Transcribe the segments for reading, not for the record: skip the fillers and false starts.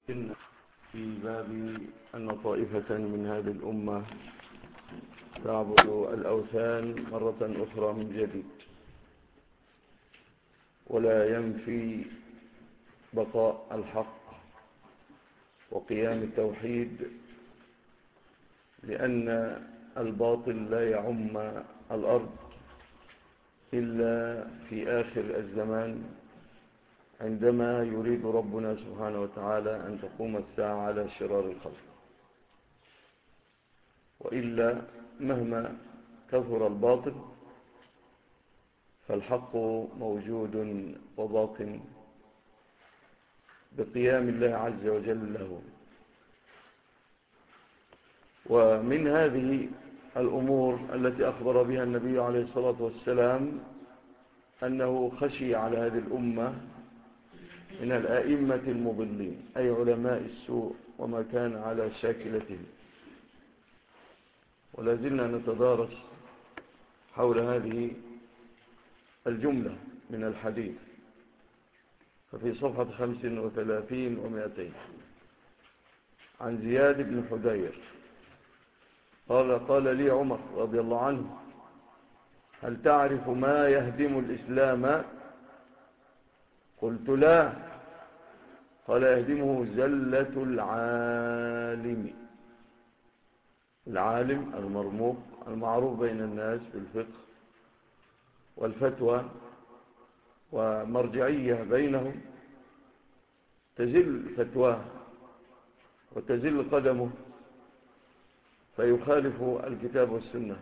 في باب أن طائفة من هذه الأمة تعبد الأوثان مرة أخرى من جديد، ولا ينفي بقاء الحق وقيام التوحيد، لأن الباطل لا يعم الأرض إلا في آخر الزمان، عندما يريد ربنا سبحانه وتعالى أن تقوم الساعة على شرار الخلق. وإلا مهما كثر الباطل فالحق موجود وباق بقيام الله عز وجل له. ومن هذه الأمور التي أخبر بها النبي عليه الصلاة والسلام أنه خشي على هذه الأمة من الآئمة المضلين، أي علماء السوء وما كان على شاكلتهم. ولازلنا نتدارس حول هذه الجملة من الحديث. ففي صفحة 35 و200 عن زياد بن حدير قال لي عمر رضي الله عنه: هل تعرف ما يهدم الإسلام؟ قلت: لا. قال: يهدمه زلة العالم. العالم المرموق المعروف بين الناس بالفقه والفتوى ومرجعية بينهم، تزل فتواه وتزل قدمه فيخالف الكتاب والسنة،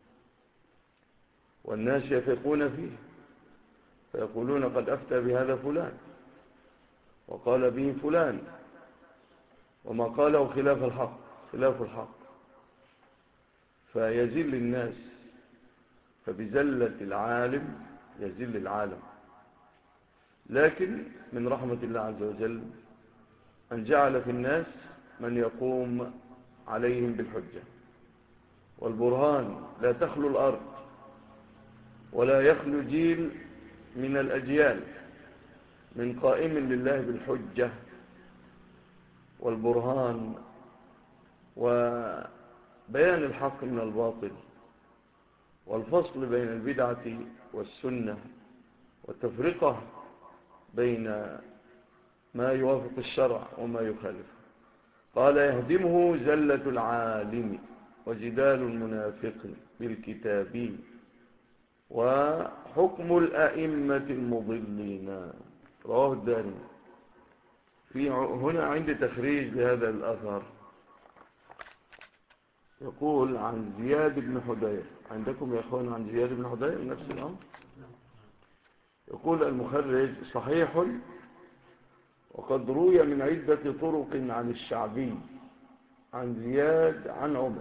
والناس يثقون فيه فيقولون قد أفتى بهذا فلان وقال به فلان، وما قاله خلاف الحق فيزل الناس. فبزلة العالم يزل العالم. لكن من رحمة الله عز وجل أن جعل في الناس من يقوم عليهم بالحجة والبرهان. لا تخلو الأرض ولا يخلو جيل من الأجيال من قائم لله بالحجة والبرهان وبيان الحق من الباطل والفصل بين البدعة والسنة والتفرقة بين ما يوافق الشرع وما يخالفه. قال: يهدمه زلة العالم وجدال المنافق بالكتاب وحكم الأئمة المضلين. رواه الدارمي. هنا عندي تخريج لهذا الأثر، يقول عن زياد بن حدير. عندكم يا أخوان عن زياد بن حدير نفس الأمر؟ يقول المخرج: صحيح، وقد روي من عدة طرق عن الشعبي عن زياد عن عمر.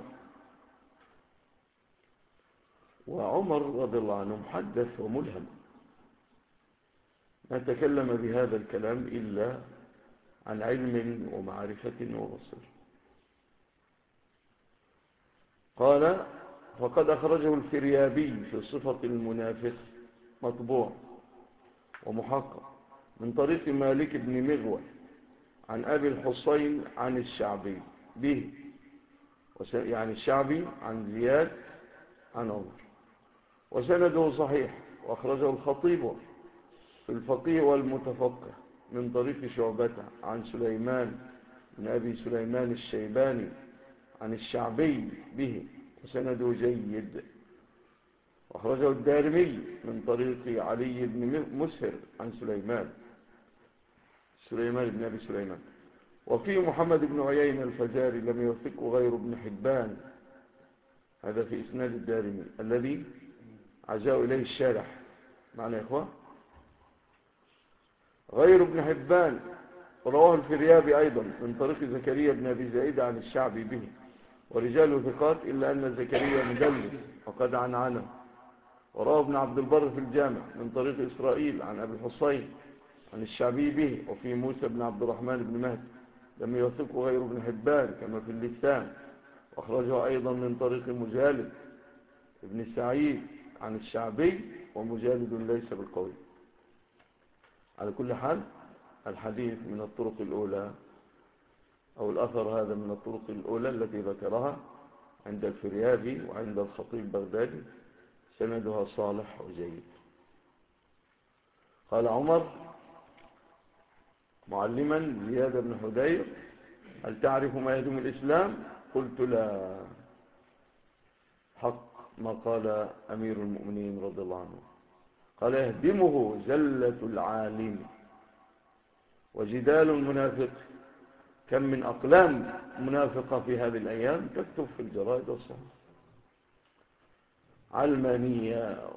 وعمر رضي الله عنه محدث وملهم، ما تكلم بهذا الكلام إلا عن علم ومعرفة وبصر. قال: فقد أخرجه الفريابي في صفة المنافق مطبوع ومحقق من طريق مالك بن مغول عن أبي الحسين عن الشعبي به، يعني الشعبي عن زياد عن عمر، وسنده صحيح. وأخرجه الخطيب في الفقيه والمتفقه من طريق شعبة عن سليمان بن أبي سليمان الشيباني عن الشعبي به، وسنده جيد. وأخرجه الدارمي من طريق علي بن مسهر عن سليمان بن أبي سليمان. وفيه محمد بن عيين الفزاري لم يوثقه غير ابن حبان، هذا في إسناد الدارمي الذي عزاه إليه الشارح. معنى يا إخوة غير ابن حبان. ورواه الفريابي أيضا من طريق زكريا بن أبي زائدة عن الشعبي به، ورجاله ثقات إلا أن زكريا مدلس وقد عنه. ورواه ابن عبد البر في الجامع من طريق إسرائيل عن أبي الحسين عن الشعبي به. وفي موسى بن عبد الرحمن بن مهدي لم يوثقه غير ابن حبان كما في اللسان. وأخرجه أيضا من طريق مجالد ابن سعيد عن الشعبي، ومجالد ليس بالقوي. على كل حال الحديث من الطرق الأولى أو الأثر هذا من الطرق الأولى التي ذكرها عند الفريابي وعند الخطيب البغدادي، سندها صالح وجيد. قال عمر معلما زياد بن حدير: هل تعرف ما يدوم الإسلام؟ قلت: لا. حق ما قال أمير المؤمنين رضي الله عنه. قال: يهدمه زلة العالم وجدال المنافق. كم من أقلام منافقة في هذه الأيام تكتب في الجرائد والصحف، علمانية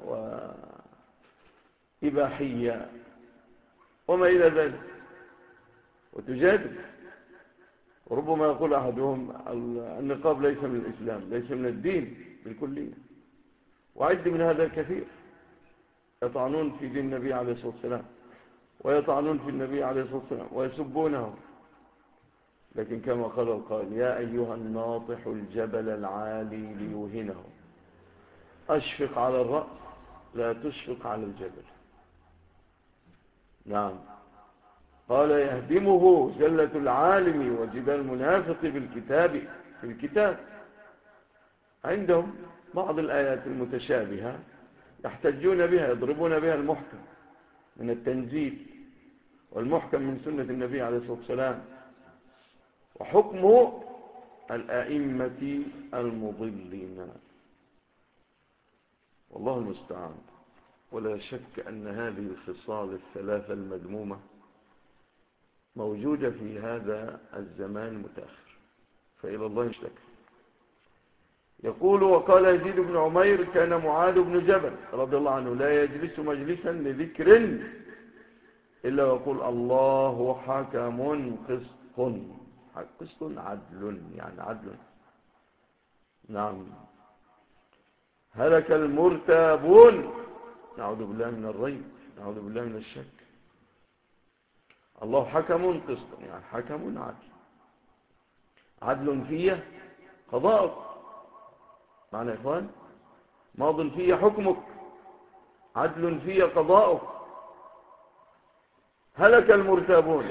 وإباحية وما إلى ذلك، وتجادل. وربما يقول أحدهم: النقاب ليس من الإسلام، ليس من الدين بالكلية. وعد من هذا الكثير، يطعنون في دين النبي عليه الصلاة والسلام، ويطعنون في النبي عليه الصلاة والسلام، ويسبونه. لكن كما قال القائل: يا أيها الناطح الجبل العالي ليوهنه، أشفق على الرأس لا تشفق على الجبل. نعم. قال: يهدمه زلة العالم وجدال المنافق بالكتاب. في الكتاب عندهم بعض الآيات المتشابهة يحتجون بها، يضربون بها المحكم من التنزيل والمحكم من سنة النبي عليه الصلاة والسلام، وحكم الأئمة المضلين. والله المستعان. ولا شك أن هذه الخصال الثلاثة المذمومة موجودة في هذا الزمان المتأخر، فإلى الله نشتكي. يقول: وقال يزيد بن عمير: كان معاذ بن جبل رضي الله عنه لا يجلس مجلسا لذكر إلا ويقول: الله حكم قسط. قسط عدل، يعني عدل. نعم. هلك المرتابون، نعوذ بالله من الريب، نعوذ بالله من الشك. الله حكم قسط، يعني حكم عدل. عدل فيه قضاءك، معنى يا إخوان، ماض فيه حكمك، عدل فيه قضاءك. هلك المرتابون.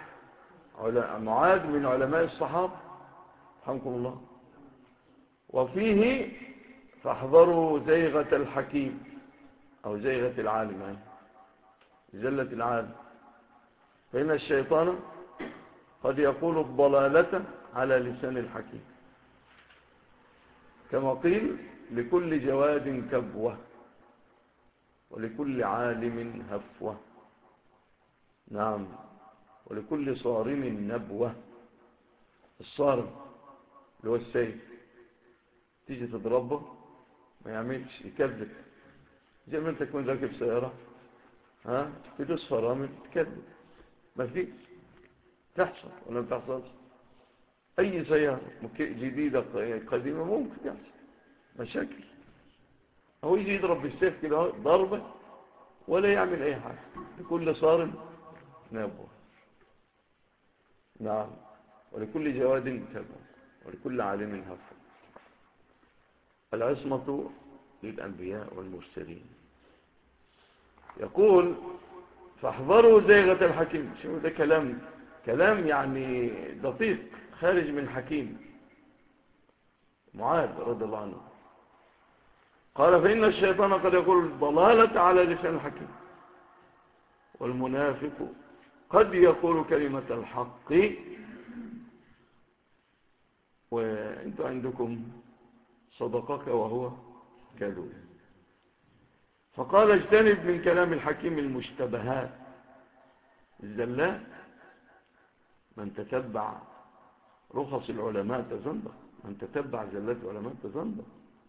معاذ من علماء الصحابة رحمكم الله. وفيه: فاحذروا زيغة الحكيم، أو زيغة العالم، زلة العالم، فإن الشيطان قد يقول الضلالة على لسان الحكيم، كما قيل: لكل جواد كبوة ولكل عالم هفوة. نعم. ولكل صارم نبوة. الصارم اللي هو السيف، تيجي تضربه ما يعملش، يكذب. زي ما انت تكون راكب سيارة، تدوس فرامل تكذب، ما فيش. تحصل ولا ما تحصلش؟ اي سيارة جديدة قديمة ممكن تحصل مشاكل. هو يجي يضرب بالسيف كده ضربة ولا يعمل اي حاجة. لكل صارم نبوة. نعم. ولكل جواد كبوة ولكل عالم هفوة. العصمة للأنبياء والمرسلين. يقول: فاحذروا زيغة الحكيم. شو ده؟ كلام يعني دقيق، خارج من حكيم معاذ رضي الله عنه. قال: فإن الشيطان قد يقول الضلالة على لسان الحكيم، والمنافق قد يقول كلمة الحق، وانتم عندكم صدقك وهو كذوب. فقال: اجتنب من كلام الحكيم المشتبهات، الزلات. من تتبع رخص العلماء تزندق، من تتبع زلات العلماء تزندق.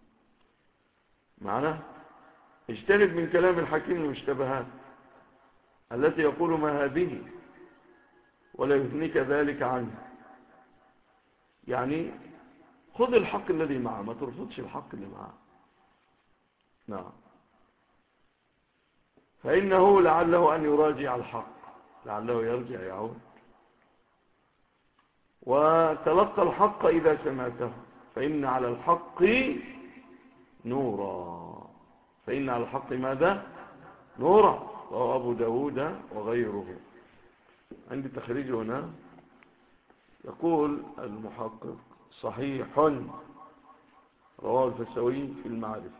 معناه اجتنب من كلام الحكيم المشتبهات التي يقول ما هذه ولا يثنيك ذلك عنه. يعني خذ الحق الذي معه، ما ترفضش الحق اللي معه. نعم. فإنه لعله أن يراجع الحق، لعله يرجع يعود. وتلقى الحق إذا سمعته، فإن على الحق نورا. فإن على الحق ماذا؟ نورا. وهو أبو داود وغيره. عندي تخريج هنا يقول المحقق صحيح رواه الفسوي في المعرفة،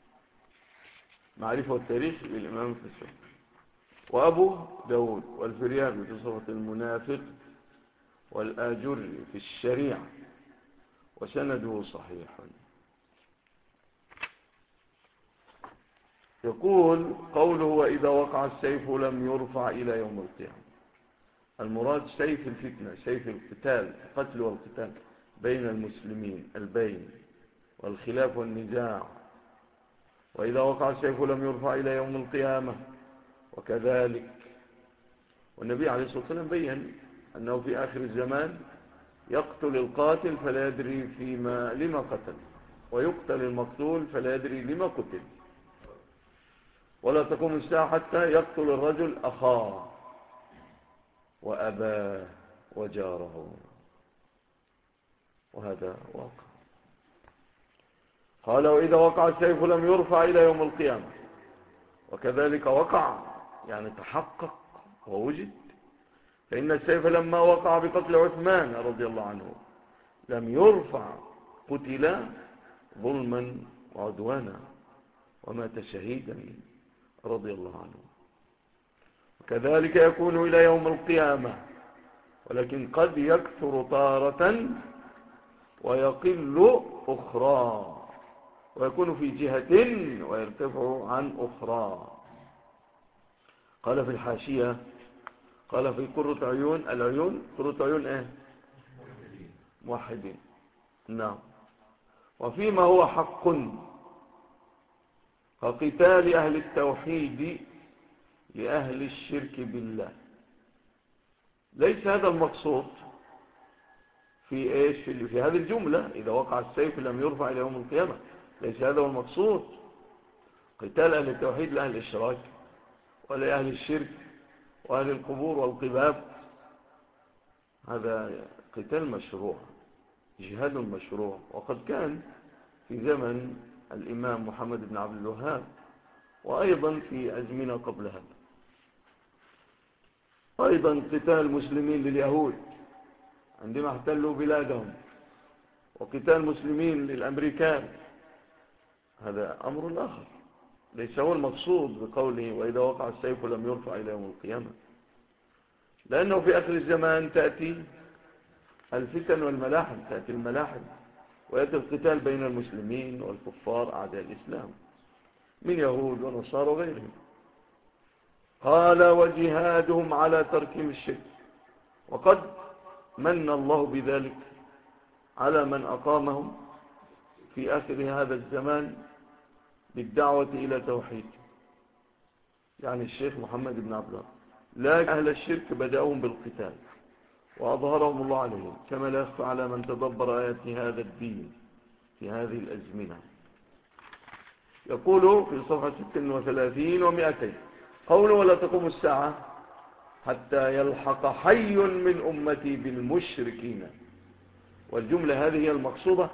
معرفة والتاريخ للإمام الفسوي، وأبو داود والفريابي في صفة المنافق، والآجري في الشريعة، وسنده صحيح. يقول قوله وإذا وقع السيف لم يرفع إلى يوم القيامة، المراد سيف الفتنة، سيف القتال، القتل والقتال بين المسلمين، البين والخلاف والنزاع. وإذا وقع السيف لم يرفع إلى يوم القيامة. وكذلك، والنبي عليه الصلاة والسلام بيّن أنه في آخر الزمان يقتل القاتل فلا يدري لما قتل، ويقتل المقتول فلا يدري لما قتل. ولا تقوم الساعة حتى يقتل الرجل أخاه وأباه وجاره، وهذا واقع. قال وإذا وقع السيف لم يرفع إلى يوم القيامة. وكذلك وقع، يعني تحقق ووجد. فإن السيف لما وقع بقتل عثمان رضي الله عنه لم يرفع، قتل ظلما وعدوانا ومات شهيدا رضي الله عنه. وكذلك يكون إلى يوم القيامة، ولكن قد يكثر تارة ويقل أخرى، ويكون في جهة ويرتفع عن أخرى. قال في الحاشية، قال في قرة عيون، العيون قرة عيون ايه؟ موحدين. نعم. وفيما هو حق كقتال أهل التوحيد لأهل الشرك بالله. ليس هذا المقصود في ايش؟ في هذه الجملة إذا وقع السيف لم يرفع إلى يوم القيامة، ليس هذا هو المقصود. قتال أهل التوحيد لأهل الإشراك ولأهل الشرك وأهل القبور والقباب، هذا قتال مشروع، جهاد مشروع. وقد كان في زمن الإمام محمد بن عبد الوهاب، وأيضا في أزمنة قبل هذا. أيضا قتال المسلمين لليهود عندما احتلوا بلادهم، وقتال المسلمين للأمريكان، هذا أمر آخر، ليس هو المقصود بقوله وإذا وقع السيف لم يرفع إلى يوم القيامة. لأنه في آخر الزمان تأتي الفتن والملاحم، تأتي الملاحم، ويأتي القتال بين المسلمين والكفار أعداء الإسلام من يهود ونصارى وغيرهم. قال وجهادهم على تركهم الشرك. وقد من الله بذلك على من أقامهم في آخر هذا الزمان بالدعوة إلى توحيد، يعني الشيخ محمد بن عبد الله. لا أهل الشرك بدأهم بالقتال وأظهرهم الله عليهم، كما لا يخفى على من تدبر آيات هذا الدين في هذه الأزمنة. يقول في صفحة 36 و200 قوله ولا تقوم الساعة حتى يلحق حي من أمتي بالمشركين. والجملة هذه هي المقصودة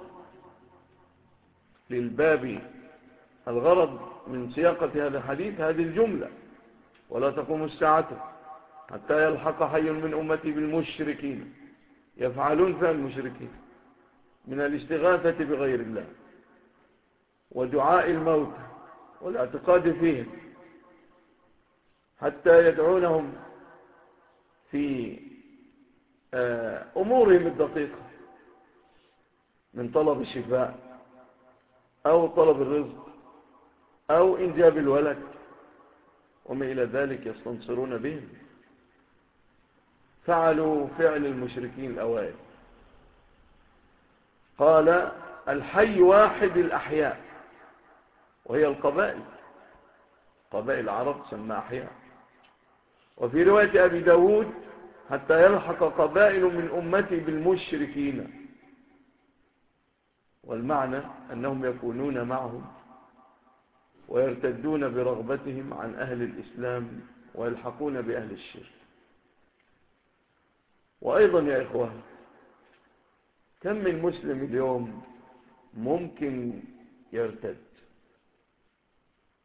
للباب. الغرض من سياقة هذا الحديث هذه الجملة، ولا تقوم الساعة حتى يلحق حي من أمتي بالمشركين. يفعلون فعل المشركين من الاستغاثة بغير الله ودعاء الموت والاعتقاد فيهم، حتى يدعونهم في أمورهم الدقيقة من طلب الشفاء أو طلب الرزق أو إنجاب الولد وما إلى ذلك، يستنصرون بهم. فعلوا فعل المشركين الأوائل. قال الحي واحد الأحياء، وهي القبائل، قبائل العرب سمى أحياء. وفي رواية أبي داود حتى يلحق قبائل من أمتي بالمشركين. والمعنى أنهم يكونون معهم ويرتدون برغبتهم عن أهل الإسلام ويلحقون بأهل الشرك. وأيضا يا إخوة، كم من مسلم اليوم ممكن يرتد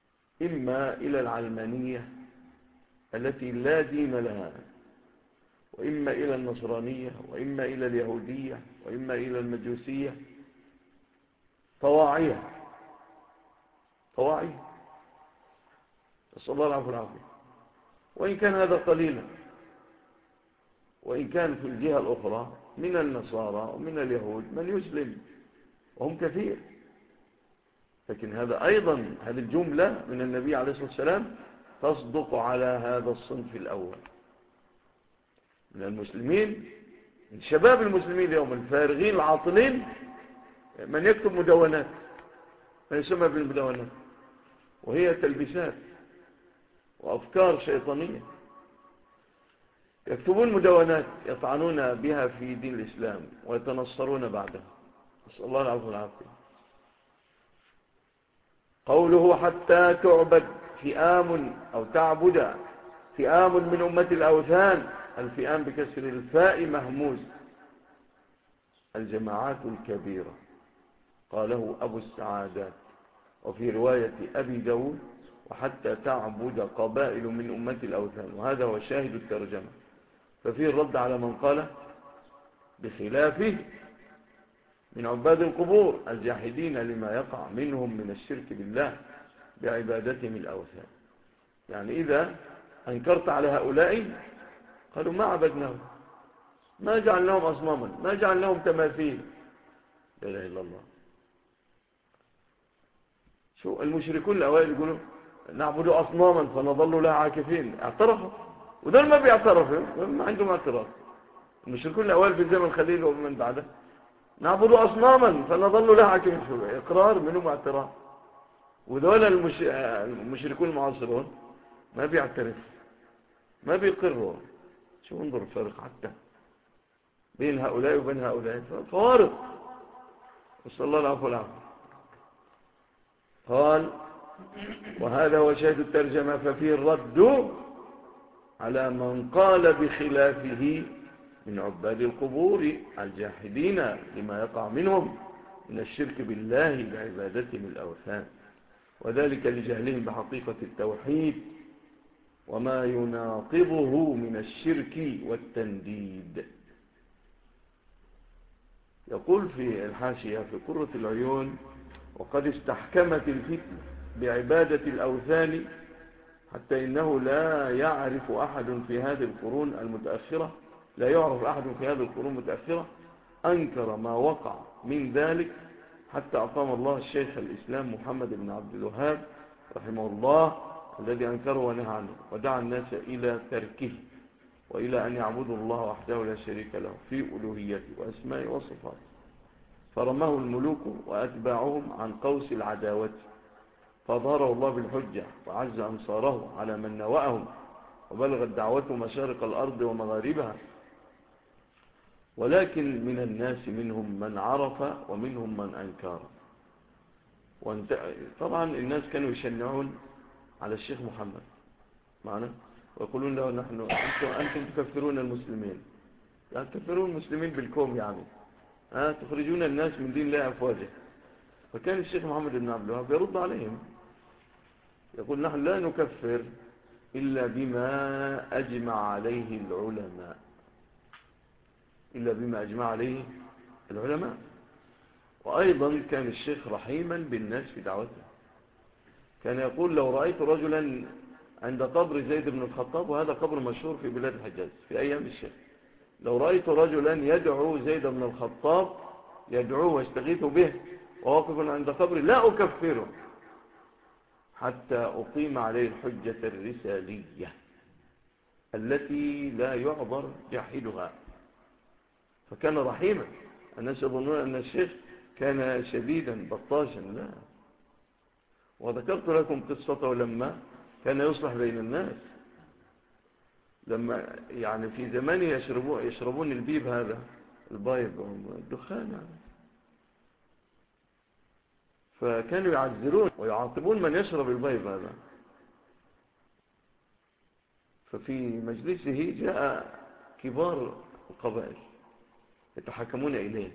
إما إلى العلمانية التي لا دين لها وإما إلى النصرانية وإما إلى اليهودية وإما إلى المجوسية، طواعية نسأل الله العفو والعافية. وإن كان هذا قليلا، وإن كان في الجهة الأخرى من النصارى ومن اليهود من يسلم وهم كثير، لكن هذا أيضا هذه الجملة من النبي عليه الصلاة والسلام تصدق على هذا الصنف الأول من المسلمين، من شباب المسلمين اليوم الفارغين العاطلين، من يكتب مدونات، ما يسمى بالمدونات، وهي تلبيسات وأفكار شيطانية. يكتبون مدونات يطعنون بها في دين الإسلام ويتنصرون بعدها، نسأل الله العفو والعافية. قوله حتى تعبد فئام أو تعبد فئام من أمة الأوثان، الفئام بكسر الفاء مهموز، الجماعات الكبيرة، قاله أبو السعادات. وفي رواية أبي داود وحتى تعبد قبائل من أمة الأوثان، وهذا هو شاهد الترجمة. ففيه الرد على من قال بخلافه من عباد القبور الجاحدين لما يقع منهم من الشرك بالله بعبادتهم الأوثان. يعني إذا أنكرت على هؤلاء قالوا ما عبدناهم، ما جعلناهم أصناما، ما جعلناهم تماثيل، لا إله إلا الله. شو المشركون الأوائل يقولوا نعبد أصناما فنظل لها عاكفين، اعترفوا، ودول ما بيعترفوا، ما عندهم اعتراف. المشركون الأوائل في الزمن الخليل ومن بعده نعبد أصناما فنظل لها عاكفين، شو إقرار منهم اعتراف. ودول المشركون المعاصرون ما بيعترف، ما بيقروا. شو انظر الفرق حتى بين هؤلاء وبين هؤلاء، فوارق، نسأل الله العفو والعافية. قال وهذا هو شاهد الترجمة. ففيه الرد على من قال بخلافه من عباد القبور الجاحدين لما يقع منهم من الشرك بالله بعبادتهم الأوثان، وذلك لجهلهم بحقيقة التوحيد وما يناقضه من الشرك والتنديد. يقول في الحاشية في قرة العيون وقد استحكمت الفتنة بعبادة الأوثان حتى إنه لا يعرف أحد في هذه القرون المتأخرة، لا يعرف أحد في هذه القرون المتأخرة أنكر ما وقع من ذلك، حتى أقام الله الشيخ الإسلام محمد بن عبد الوهاب رحمه الله الذي أنكره ونهى عنه ودعا الناس إلى تركه وإلى أن يعبدوا الله وحده لا شريك له في ألوهيته وأسمائه وصفاته، فرماه الملوك وأتباعهم عن قوس العداوة، فأظهره الله بالحجة وعز أنصاره على من نوأهم، وبلغت دعوته مشارق الأرض ومغاربها. ولكن من الناس منهم من عرف ومنهم من أنكر. طبعا الناس كانوا يشنعون على الشيخ محمد معنا ويقولون له أنتم تكفرون المسلمين، يعني تكفرون المسلمين بالكوم، يعني تخرجون الناس من دين الله أفواجه. فكان الشيخ محمد بن عبد الوهاب يرد عليهم يقول نحن لا نكفر إلا بما أجمع عليه العلماء، إلا بما أجمع عليه العلماء. وأيضا كان الشيخ رحيما بالناس في دعوته، كان يقول لو رأيت رجلا عند قبر زيد بن الخطاب، وهذا قبر مشهور في بلاد الحجاز في أيام الشيخ، لو رأيت رجلا يدعو زيد بن الخطاب يدعوه ويستغيث به وواقف عند قبر لا أكفره حتى أقيم عليه الحجة الرسالية التي لا يعذر جاحدها. فكان رحيما. الناس يظنون أن الشيخ كان شديدا بطاشا، لا. وذكرت لكم قصته لما كان يصلح بين الناس، لما يعني في زمانه يشربون البيب، هذا البايب الدخان يعني، فكانوا يعذرون ويعاقبون من يشرب البايب هذا. ففي مجلسه جاء كبار القبائل يتحكمون إليه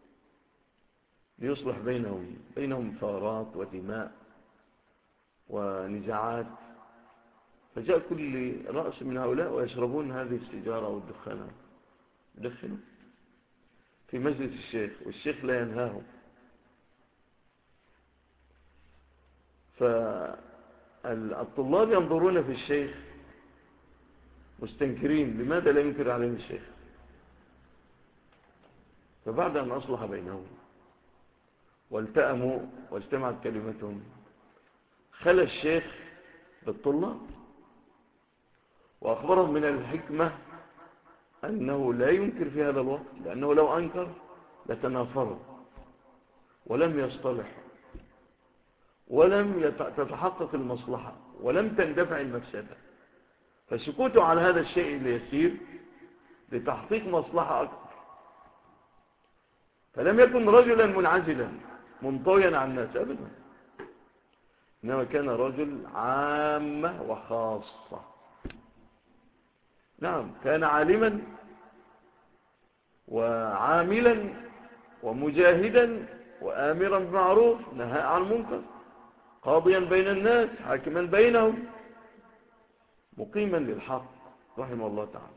ليصلح بينهم ثارات ودماء ونزاعات. فجاء كل رأس من هؤلاء ويشربون هذه السيجارة أو الدخان، يدخنوا في مجلس الشيخ والشيخ لا ينهاهم. فالطلاب ينظرون في الشيخ مستنكرين، لماذا لا ينكر عليهم الشيخ؟ فبعد أن أصلح بينهم والتأموا واجتمعت كلمتهم، خلى الشيخ بالطلاب وأخبرهم من الحكمة أنه لا ينكر في هذا الوقت، لأنه لو أنكر لتنافروا ولم يصطلحوا ولم تتحقق المصلحة ولم تندفع المفسدة، فسكوتوا على هذا الشيء اليسير لتحقيق مصلحة أكبر. فلم يكن رجلا منعزلا منطويا عن الناس أبدا، إنما كان رجل عامة وخاصة. نعم، كان عالما وعاملا ومجاهدا وآمرا بالمعروف نهى عن المنكر، قاضيا بين الناس حاكما بينهم، مقيما للحق رحمه الله تعالى.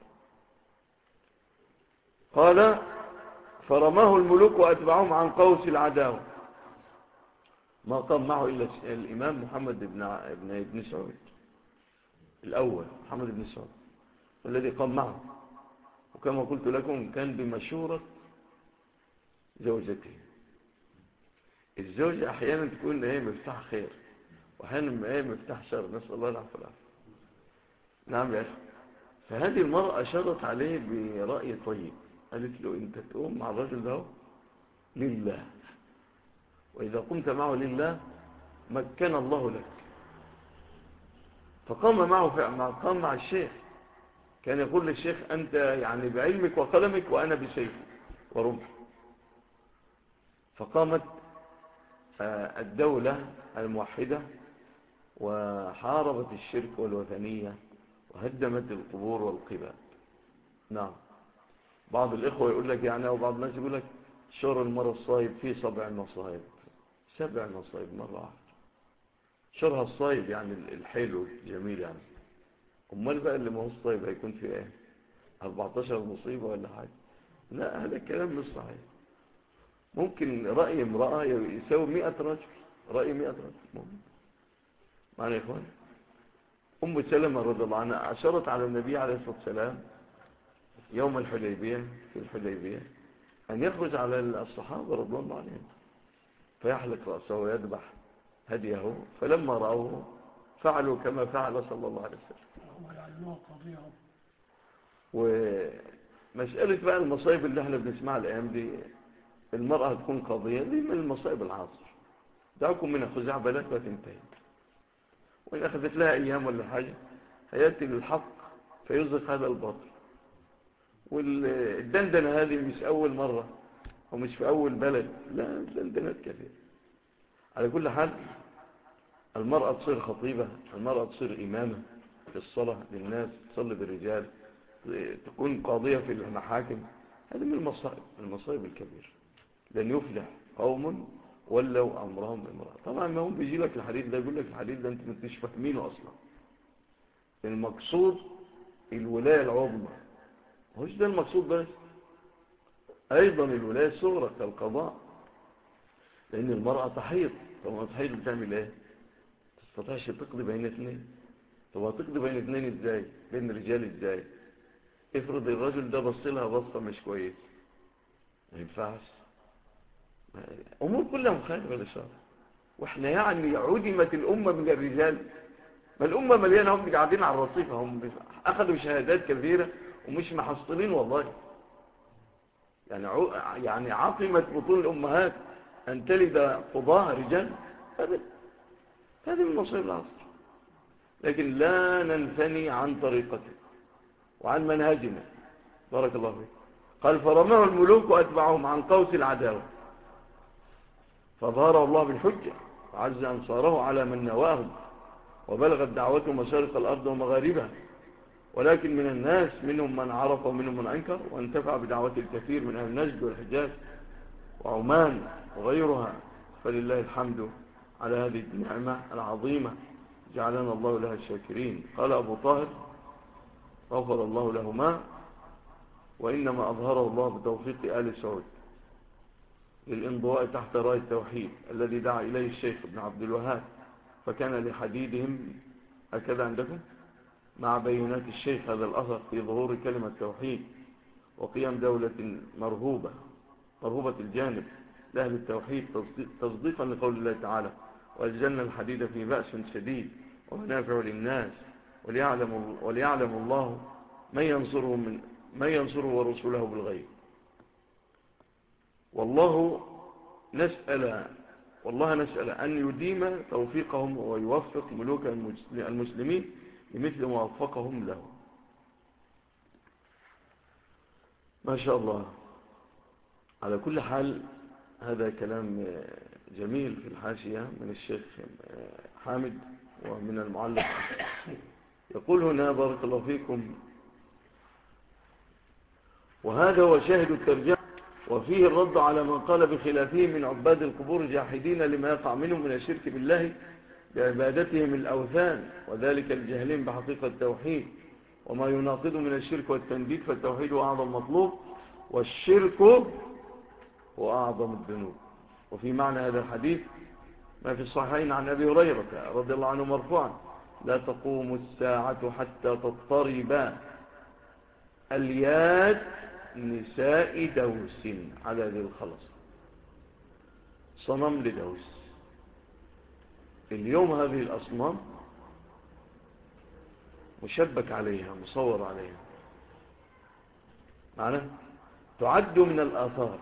قال فرماه الملوك وأتبعهم عن قوس العداوة. ما قام معه إلا الإمام محمد بن سعود الأول، محمد بن سعود الذي قام معه، وكما قلت لكم كان بمشورة زوجته. الزوجة أحيانا تكون هي مفتاح خير وأحيانا هي مفتاح شر، نسأل الله العافية والعافية. نعم يا أخي. فهذه المرأة أشارت عليه برأي طيب، قالت له أنت تقوم مع الرجل ده لله، وإذا قمت معه لله مكن الله لك. فقام معه، قام مع الشيخ، كان يقول للشيخ أنت يعني بعلمك وقلمك وأنا بسيفي ورمحي. فقامت الدولة الموحدة وحاربت الشرك والوثنية وهدمت القبور والقباب. نعم، بعض الإخوة يقول لك يعني، أو بعض الناس يقول لك شر المرة الصايب فيه 7 مصايب، 7 مصايب مرة واحدة. شرها الصايب يعني الحلو الجميل يعني، أمال بقى اللي ما هو الصايب هيكون فيه ايه؟ 14 مصيبة ولا حاجة؟ لا، هذا الكلام مش صحيح. ممكن رأي امرأة يساوي 100 رجل، رأي 100 رجل ممكن. معنى يا إخوان، أم سلمة رضي الله عنها أشرت على النبي عليه الصلاة والسلام يوم الحديبية، في الحديبية، أن يخرج على الصحابة رضي الله عنهم فيحلق رأسه ويذبح هديه، فلما رأوه فعلوا كما فعل صلى الله عليه وسلم. ومسألة بقى المصايب اللي احنا بنسمعها الأيام دي، المرأة تكون قضية دي من المصايب العصر، دعوكم من خزعبلات وتنتهي. وإن أخذت لها أيام ولا حاجة هيأتي للحق فيزق هذا الباطل. والدندنة هذه مش أول مرة ومش في أول بلد، لا، دندنات كثير. على كل حال، المرأة تصير خطيبة، المرأة تصير إمامة في الصلاة للناس، تصلي بالرجال، تكون قاضية في المحاكم. هذه من المصائب الكبيرة. لن يفلح قوم ولوا أمرهم امرأة. طبعا ما هم بيجي لك الحديث ده، يقول لك الحديث ده انت مش فاهمينه أصلا. المقصود الولاية العظمى، مش ده المقصود بس، أيضا الولاية الصغرى كالقضاء، لأن المرأة تحيض. طبعا تحيض بتعمل ايه؟ تستطيعش تقضي بين اثنين. طب هتقضي بين اثنين ازاي؟ بين رجال ازاي؟ افرض الرجل ده بص لها بصة مش كويس، ما ينفعش. أمور كلها مخالفة للشرع. واحنا يعني عدمت الأمة من الرجال، ما الأمة مليانة، هم قاعدين على الرصيف، هم أخذوا شهادات كثيرة ومش محصلين والله. يعني عقمت بطون الأمهات أن تلد قضاها رجال أبدا. هذه من مصير العصر. لكن لا ننثني عن طريقته وعن منهجنا. بارك الله فيك. قال فرماه الملوك وأتبعهم عن قوس العداوة، فظهر الله بالحجة وعز أنصاره على من نواهم، وبلغت دعوته مشارق الأرض ومغاربها. ولكن من الناس منهم من عرف ومنهم من أنكر، وانتفع بدعوة الكثير من أهل نجد والحجاز وعمان وغيرها. فلله الحمد على هذه النعمة العظيمة جعلنا الله لها الشاكرين. قال أبو طاهر غفر الله لهما: وإنما أظهره الله بتوفيق آل سعود للانضواء تحت راية التوحيد الذي دعا إليه الشيخ ابن عبد الوهاب، فكان لحديدهم أكد عندكم مع بينات الشيخ هذا الأثر في ظهور كلمة التوحيد وقيام دولة مرهوبة الجانب لأهل التوحيد، تصديقا لقول الله تعالى: وأجلنا الحديد في بأس شديد ومنافع للناس وليعلم الله من ينصره ورسوله بالغيب. والله نسأل أن يديم توفيقهم ويوفق ملوك المسلمين لمثل ما وفقهم له. ما شاء الله. على كل حال هذا كلام جميل في الحاشية من الشيخ حامد ومن المعلق. يقول هنا: بارك الله فيكم. وهذا هو شاهد الترجمة، وفيه الرد على من قال بخلافه من عباد القبور جاحدين لما يقع منهم من الشرك بالله بعبادتهم الأوثان، وذلك الجهلين بحقيقة التوحيد وما يناقض من الشرك والتنديد، فالتوحيد هو أعظم مطلوب والشرك هو أعظم الذنوب. وفي معنى هذا الحديث ما في الصحيحين عن أبي هريرة رضي الله عنه مرفوعا: لا تقوم الساعة حتى تضطرب اليات نساء دوس على ذي الخلص. صنم لدوس. اليوم هذه الأصنام مشبك عليها، مصور عليها، معنى تعد من الآثار،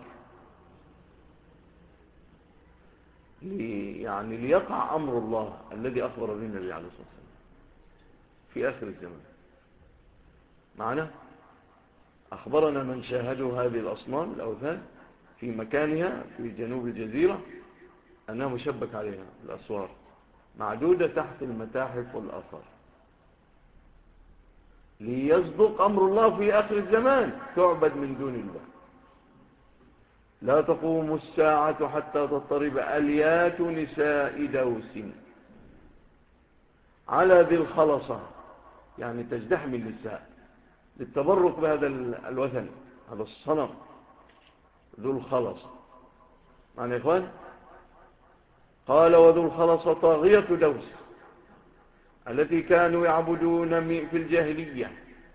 يعني ليقع أمر الله الذي أخبر به النبي عليه الصلاة والسلام في آخر الزمان. معنى أخبرنا من شاهدوا هذه الأصنام الأوثان في مكانها في جنوب الجزيرة أنها مشبك عليها الأسوار معدودة تحت المتاحف والآثار، ليصدق أمر الله في آخر الزمان تعبد من دون الله. لا تقوم الساعة حتى تضطرب أليات نساء دوس على ذي الخلصة، يعني تزدحم النساء للتبرك بهذا الوثن، هذا الصنم ذو الخلص. معنى يا إخوان؟ قال: وذو الخلص طاغية دوس التي كانوا يعبدون في الجاهلية.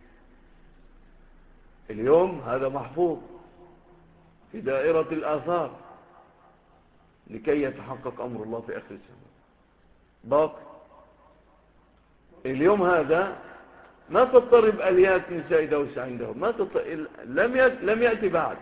اليوم هذا محفوظ في دائرة الآثار لكي يتحقق أمر الله في آخر الزمان. باقي اليوم هذا ما تضطرب أليات نساء دوس عندهم، لم يأتي بعد.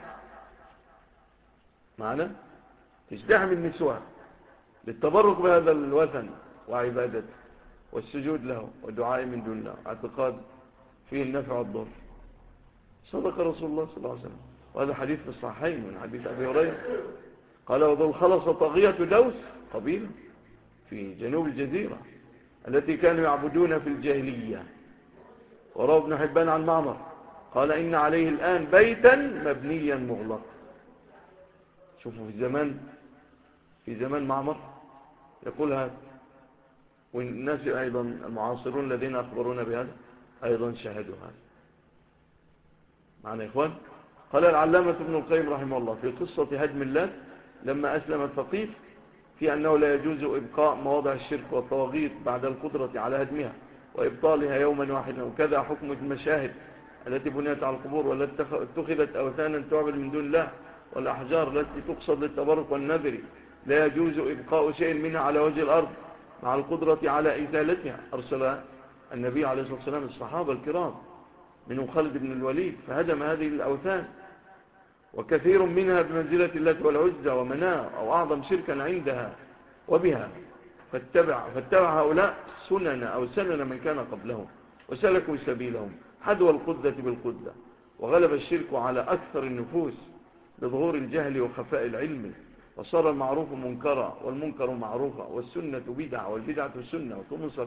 معنى تزدحم النسوان للتبرك بهذا الوثن وعبادته والسجود له والدعاء من دون الله، اعتقاد فيه النفع والضر. صدق رسول الله صلى الله عليه وسلم، وهذا حديث في الصحيحين من حديث أبي هريرة. قال: وذو الخلص طاغية دوس، قبيلة في جنوب الجزيرة التي كانوا يعبدون في الجاهلية. وروى ابن حبان عن معمر قال: إن عليه الآن بيتا مبنيا مغلق. شوفوا في زمان معمر يقول هذا، والناس أيضا المعاصرون الذين أخبرونا بهذا أيضا شاهدوا هذا. معنا يا إخوان؟ قال العلامة ابن القيم رحمه الله في قصة هدم اللات لما أسلم الثقيف في أنه لا يجوز إبقاء مواضع الشرك والطواغيت بعد القدرة على هدمها وإبطالها يوما واحدا، وكذا حكم المشاهد التي بنيت على القبور والتي اتخذت أوثانا تعبد من دون الله، والأحجار التي تقصد للتبرك والنذر، لا يجوز إبقاء شيء منها على وجه الأرض مع القدرة على إزالتها. أرسل النبي عليه الصلاة والسلام الصحابة الكرام منهم خالد بن الوليد فهدم هذه الأوثان، وكثير منها بمنزلة اللات والعزى ومناه أو أعظم شركا عندها وبها، فاتبع هؤلاء سنن من كان قبلهم وسلكوا سبيلهم حذو القدة بالقدة، وغلب الشرك على أكثر النفوس لظهور الجهل وخفاء العلم، وصار المعروف منكرا والمنكر معروفا، والسنة بدعة والبدعة سنة، وتنصر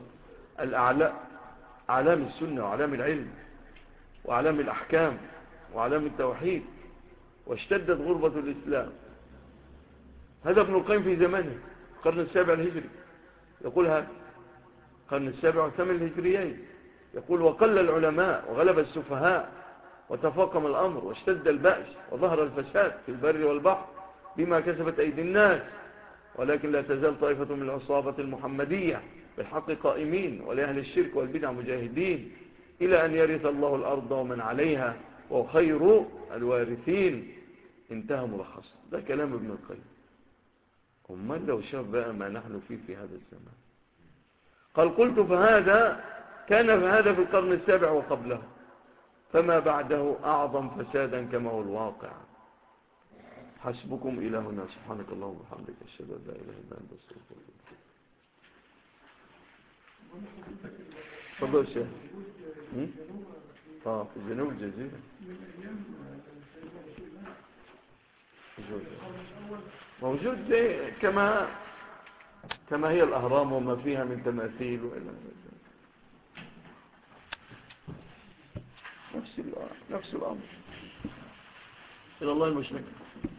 أعلام السنة وأعلام العلم وأعلام الأحكام وأعلام التوحيد، واشتدت غربة الإسلام. هذا ابن القيم في زمانه القرن السابع الهجري يقول هذا. القرن السابع والثامن الهجريين. يقول وقل العلماء وغلب السفهاء وتفاقم الأمر واشتد البأس وظهر الفساد في البر والبحر بما كسبت أيدي الناس، ولكن لا تزال طائفة من العصابة المحمدية بالحق قائمين ولأهل الشرك والبدع مجاهدين إلى أن يرث الله الأرض ومن عليها وخير الوارثين. انتهى ملخص. ده كلام ابن القيم. أمال لو شاف بقى ما نحن فيه في هذا الزمان. قال قلت فهذا في القرن السابع وقبله، فما بعده أعظم فسادا كما هو الواقع. حسبكم إلى هنا. سبحانك اللهم وبحمدك أشهد أن لا إله إلا أنت أستغفرك. تفضل يا شيخ. في جنوب الجزيرة موجود زي كما هي الأهرام وما فيها من تماثيل وإلى نفس الأمر. إلى الله المشرك.